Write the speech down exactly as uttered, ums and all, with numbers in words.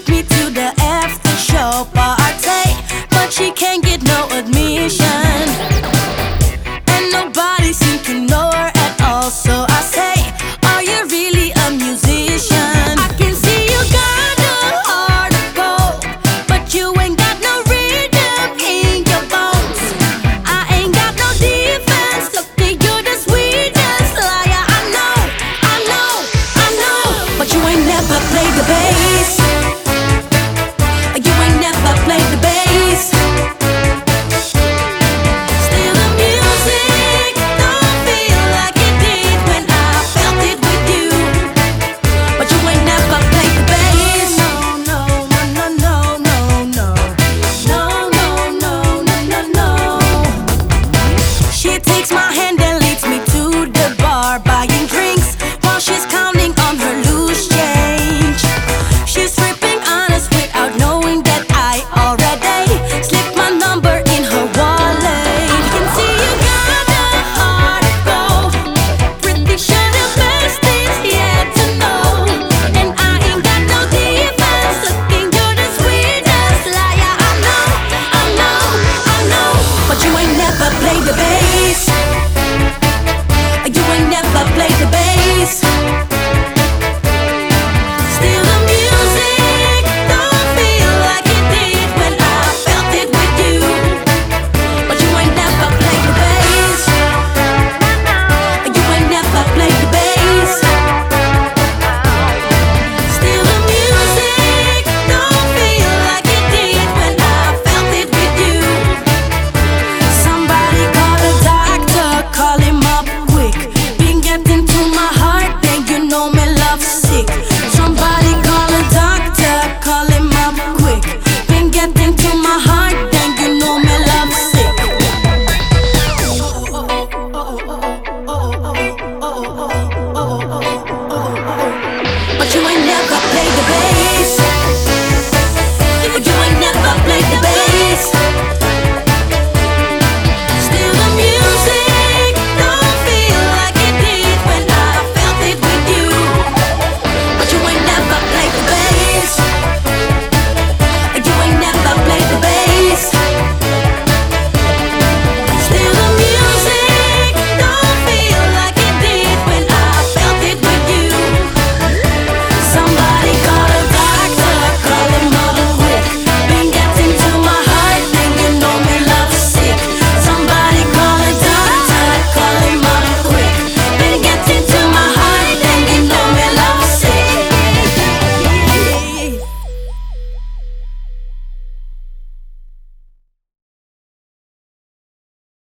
take me to the after show party, but she can't get no admission, and nobody seems to know her at all. So I say, are you really a musician? I can see you got a heart of gold, but you ain't got no rhythm in your bones. I ain't got no defense. Look at you, the sweetest liar I know, I know, I know. But you ain't never played the bass. You ain't never played the bass. Still the music don't feel like it did when I felt it with you. But you ain't never played the bass. No, no, no, no, no, no, no, no, no, no, no, no. She takes my hand and leads me to the bar, buying drinks while she's counting on her loose change. She's tripping honest without knowing that I already slipped my number in her wallet. I can see you got a heart of gold. Pretty sure the best is yet to know. And I ain't got no defense. Looking, you're the sweetest liar I know, I know, I know. But you ain't never played the bass. You ain't never played the bass.